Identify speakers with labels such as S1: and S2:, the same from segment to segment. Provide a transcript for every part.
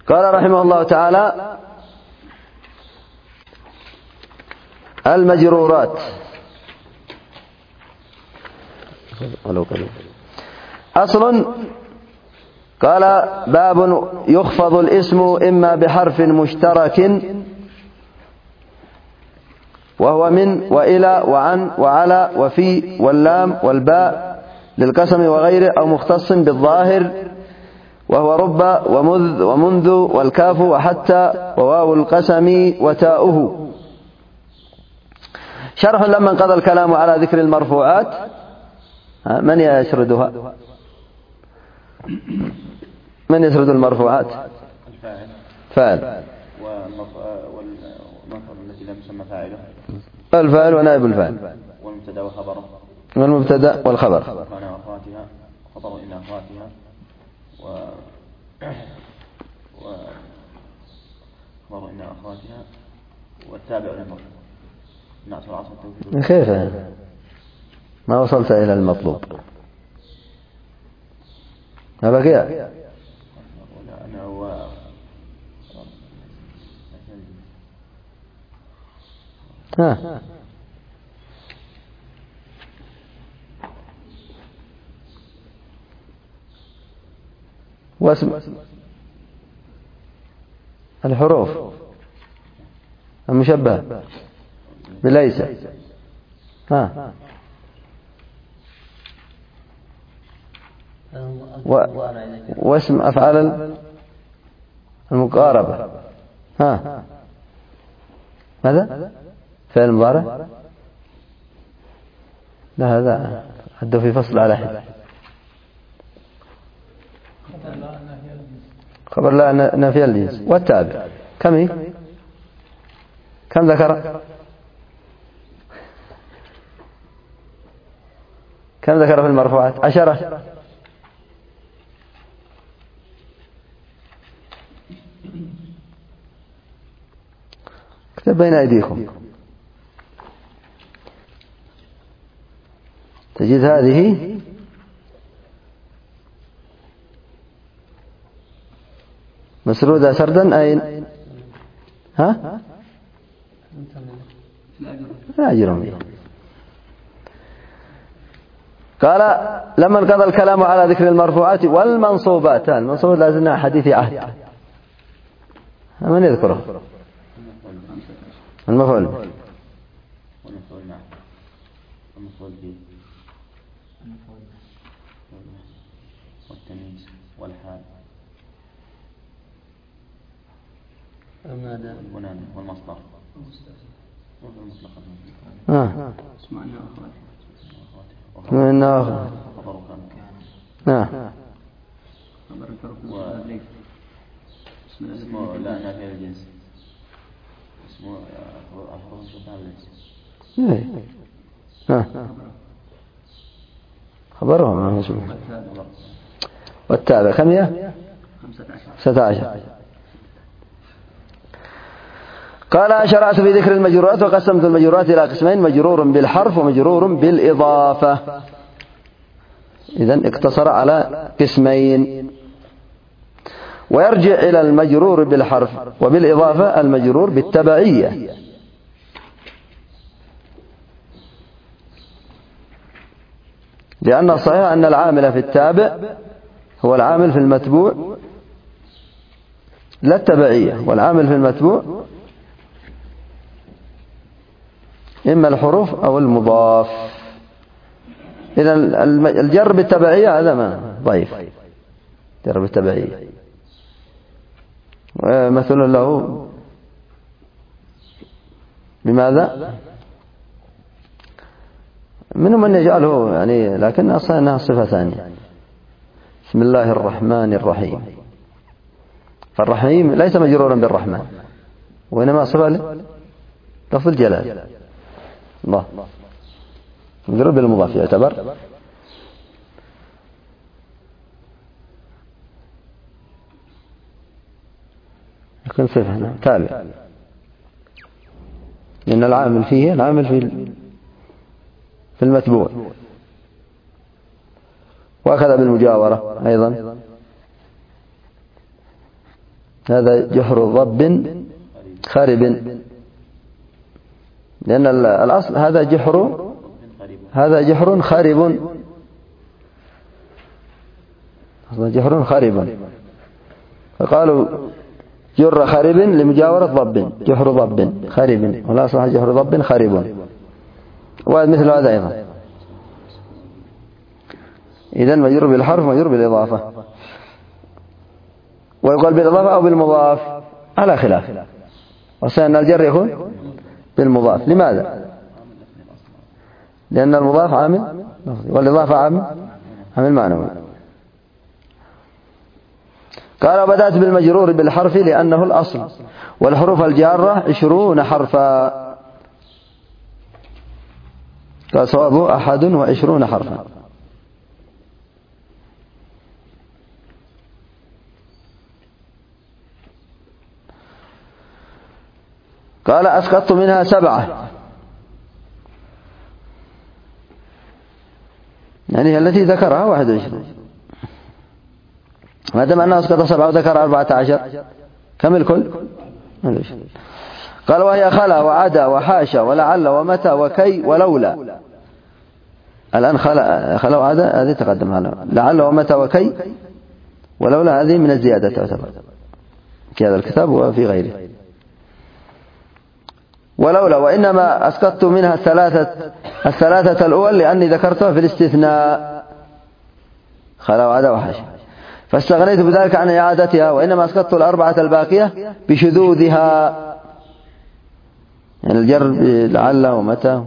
S1: قال رحمه الله تعالى: المجرورات. أصل. قال: باب يخفض الاسم إما بحرف مشترك وهو من وإلى وعن وعلى وفي واللام والباء للقسم وغيره، أو مختص بالظاهر وهو رب ومذ ومنذ والكاف وحتى وواو القسم وتاؤه. شرح لما انقضى الكلام على ذكر المرفوعات. من يسردها؟ من يسرد المرفوعات؟ فاعل
S2: والمفعول التي لم يسمى فاعله،
S1: الفاعل ونائب الفاعل،
S2: والمبتدا وخبره،
S1: والمبتدا والخبر،
S2: خبر إن أخواتها خبر إن أخواتها، والتابع للمرفوع نعت العصر التوكيد.
S1: كيف ما وصلت إلى المطلوب؟ ما بقي؟ واسم الحروف المشبهة بليس. واسم أفعال المقاربة. ماذا؟ فعل مضارع؟ لا، هذا حده في فصل على حد. خبر لا نافي الجنس. والتابع كم هي؟ كم ذكر؟ كم ذكر في المرفوعات؟ 10. اكتب بين أيديكم، تجد هذه مسرودة سردا. أين؟ لا أجرم. قال: لما انقضى الكلام على ذكر المرفوعات والمنصوبات. المنصوبات لازلنا حديث عهد. من يذكره؟ المفعول
S2: والتمييز والحال والمصدر اسمه لا نافي الجنس، اسمه أفراد شباب الجنس.
S1: خبره ما اسمه. والتابع كم هي؟ 16. قال: شرعت في ذكر المجرورات وقسمت المجرورات إلى قسمين: مجرور بالحرف ومجرور بالإضافة. إذن اقتصر على قسمين. ويرجع إلى المجرور بالحرف وبالإضافة المجرور بالتبعية، لأن الصحيح أن العامل في التابع هو العامل في المتبوع لا التبعية، والعامل في المتبوع إما الحروف أو المضاف. إذا الجر بالتبعية هذا ما ضعيف، جر بالتبعية. ومثل له بماذا؟ منهم من يجعله يعني، لكن أصلا أنها صفة ثانية. بسم الله الرحمن الرحيم. فالرحيم ليس مجرورا بالرحمن، وإنما صفة لفظ الجلال الله، مجرور بالمضاف يعتبر. يكون صفة تابع، لأن العامل فيه العامل في المتبوع. وأخذ بالمجاورة أيضا. هذا جحر ضب خارب، لأن الأصل هذا جحر خارب، جحر خارب، فقالوا جر خارب لمجاورة ضب، جحر ضب خارب، ولا صح جحر ضب خارب، ومثل هذا أيضا. إذن مجرور بالحرف مجرور بالإضافة، ويقال بالإضافة أو بالمضاف على خلاف، وسأن الجر يكون بالمضاف. لماذا؟ لأن المضاف عامل والإضافة عامل معنوي. قال بدأت بالمجرور بالحرف لأنه الأصل، والحروف الجارة 20 حرفا. قال صوابه 21 حرفا. قال أسقطت منها 7، يعني التي ذكرها 21. ما دام أنه أسقط 7 وذكر 14 كم الكل؟ قال وهي خلا وعدا وحاشا ولعل ومتى وكي ولولا. الآن خلا وعدا هذه تقدم هنا، لعل ومتى وكي ولولا هذه من الزيادة تعتبر في هذا الكتاب وفي غيره. ولولا، وإنما أسقطت منها الثلاثة الأول لأني ذكرتها في الاستثناء، خلا وعدا وحاشا، فاستغنيت بذلك عن إعادتها. وإنما أسقطت 4 الباقية بشذوذها، يعني الجر لعل ومتى،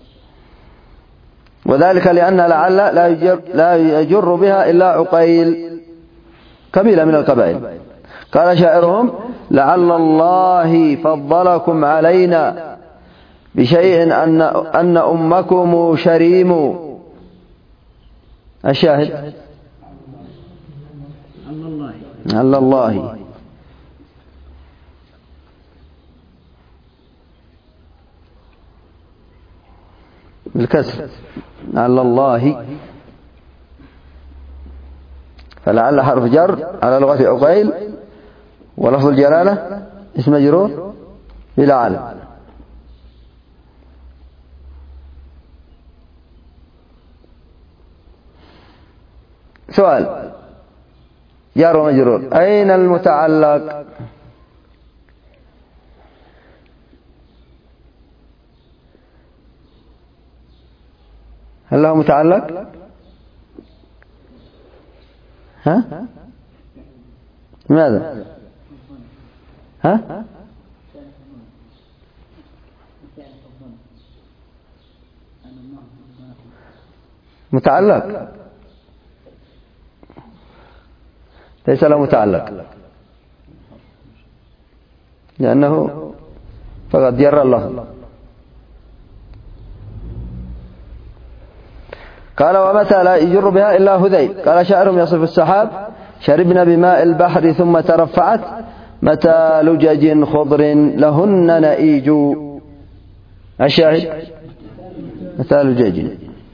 S1: وذلك لأن لعل لا يجر بها إلا عقيل، قبيلة من القبائل. قال شاعرهم لعل الله فضلكم علينا بشيء أن أمكم شريم. الشاهد لعل الله بالكسر، لعل الله، فلعل حرف جر على لغة عقيل، ولفظ الجلالة اسم مجرور بلعل. سؤال جار ومجرور، أين المتعلق؟ هل له متعلق؟ ها؟ لماذا؟ ها؟ متعلق؟ ليس له متعلق، لأنه فقط جر اللفظ. قال ومتى لا يجر بها إلا هذيل. قال شاعرهم يصف السحاب شربنا بماء البحر ثم ترفعت متى لجج خضر لهن نئيج. الشاهد متى لجج.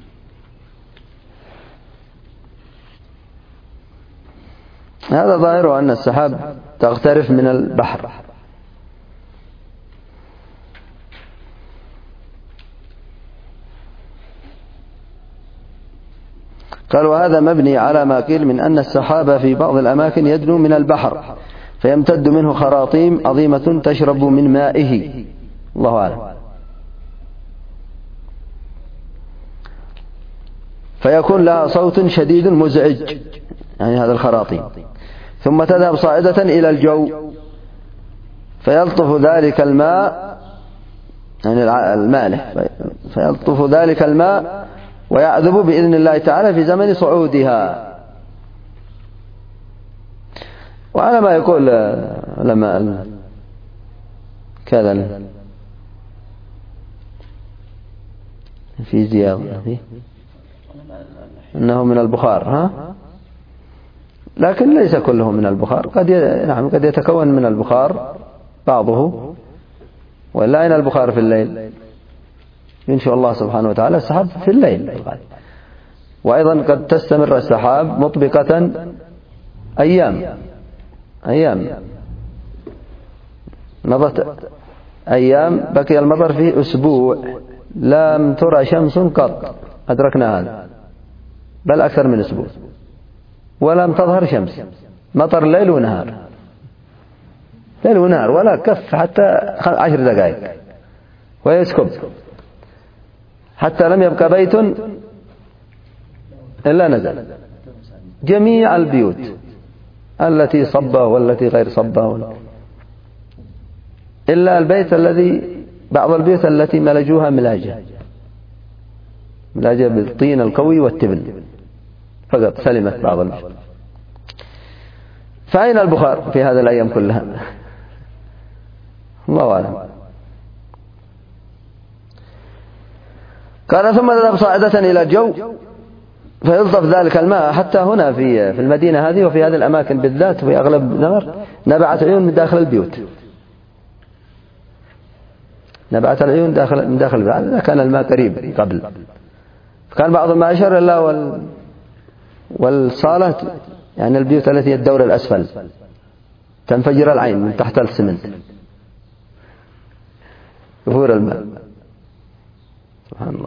S1: هذا ظاهر أن السحاب تغترف من البحر. قال وهذا مبني على ما قيل من أن السحاب في بعض الأماكن يدنو من البحر فيمتد منه خراطيم عظيمة تشرب من مائه، الله أعلم، فيكون لها صوت شديد مزعج، يعني هذا الخراطيم، ثم تذهب صاعدة إلى الجو فيلطف ذلك الماء، يعني المالح، فيلطف ذلك الماء ويعذب بإذن الله تعالى في زمن صعودها. وعلى ما يقول علماء كذا في زيادة أنه من البخار، ها؟ لكن ليس كله من البخار، قد يتكون من البخار بعضه، ولا أين البخار في الليل؟ ينشئ الله سبحانه وتعالى السحاب في الليل، وأيضا قد تستمر السحاب مطبقة أيام مضت أيام بقي المطر فيه أسبوع لم ترى شمس قط، أدركنا هذا، بل أكثر من أسبوع، ولم تظهر شمس، مطر ليل ونهار، ليل ونهار، ولا كف حتى 10 دقائق ويسكب، حتى لم يبقى بيت إلا نزل. جميع البيوت التي صبه والتي غير صبه، إلا البيت الذي بعض البيوت التي ملجوها ملاجة بالطين القوي والتبن فقط سلمت بعض البيوت. فأين البخار في هذه الأيام كلها؟ الله أعلم. قال ثم ذهب صاعدة إلى الجو فيلطف ذلك الماء حتى هنا في المدينة هذه وفي هذه الأماكن بالذات في أغلب نمر نبعت عيون من داخل البيوت، نبعت العيون من داخل البيوت. إذا كان الماء قريب قبل، فكان بعض ما أشار إلا والصالة، يعني البيوت التي هي الدور الأسفل تنفجر العين من تحت السمنت يفور الماء. سبحان الله.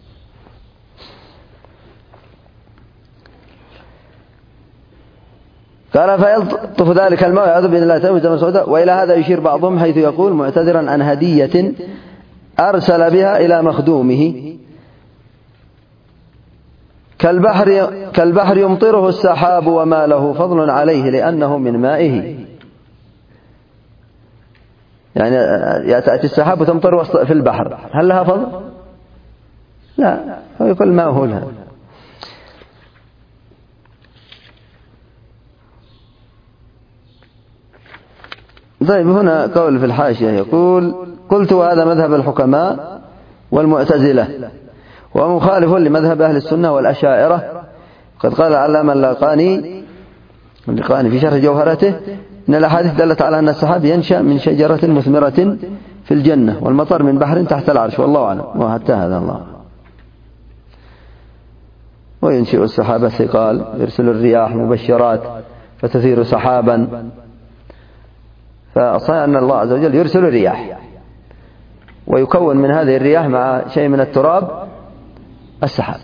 S1: قال فيلطف ذلك الماء يعوذ بإذن الله تعالى من سوداء. وإلى هذا يشير بعضهم حيث يقول معتذرا عن هدية أرسل بها إلى مخدومه كالبحر يمطره السحاب وما له فضل عليه لأنه من مائه. يعني يأتي السحاب وتمطر في البحر، هل لها فضل؟ لا، هو يقول ما هو لها. طيب هنا قول في الحاشية يقول قلت وهذا مذهب الحكماء والمعتزلة ومخالف لمذهب أهل السنة والأشاعرة. قد قال العلامة اللقاني في شرح جوهرته إن الأحاديث دلت على أن السحاب ينشأ من شجرة مثمرة في الجنة والمطر من بحر تحت العرش، والله أعلم. وحتى هذا الله. وينشئ السحاب الثقال، يرسل الرياح مبشرات فتثير سحابا. فصحيح أن الله عز وجل يرسل الرياح ويكون من هذه الرياح مع شيء من التراب السحاب.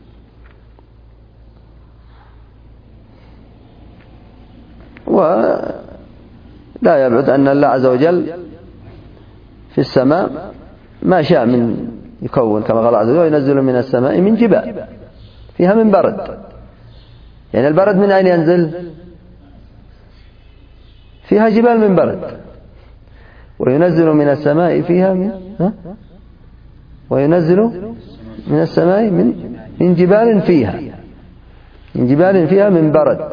S1: ولا يبعد أن الله عز وجل في السماء ما شاء من يكون، كما قال عز وجل وينزل من السماء من جبال فيها من برد. يعني البرد من أين ينزل؟ فيها جبال من برد. وينزل من السماء فيها وينزل من السماء من جبال فيها من برد،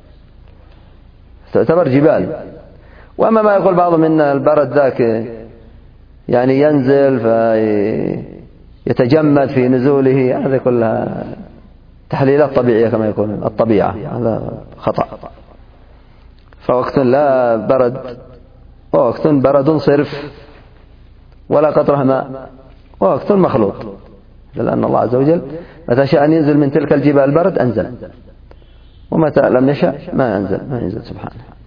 S1: تعتبر جبال. وأما ما يقول بعضهم إن البرد ذاك يعني ينزل فيتجمد في نزوله، هذا كلها تحليلات طبيعية كما يقول الطبيعة، هذا خطأ. فوقت لا برد ووقت برد صرف ولا قطرة ماء ووقت مخلوط، لأن الله عز وجل متى شاء أن ينزل من تلك الجبال برد أنزل، ومتى لم يشاء ما ينزل سبحانه.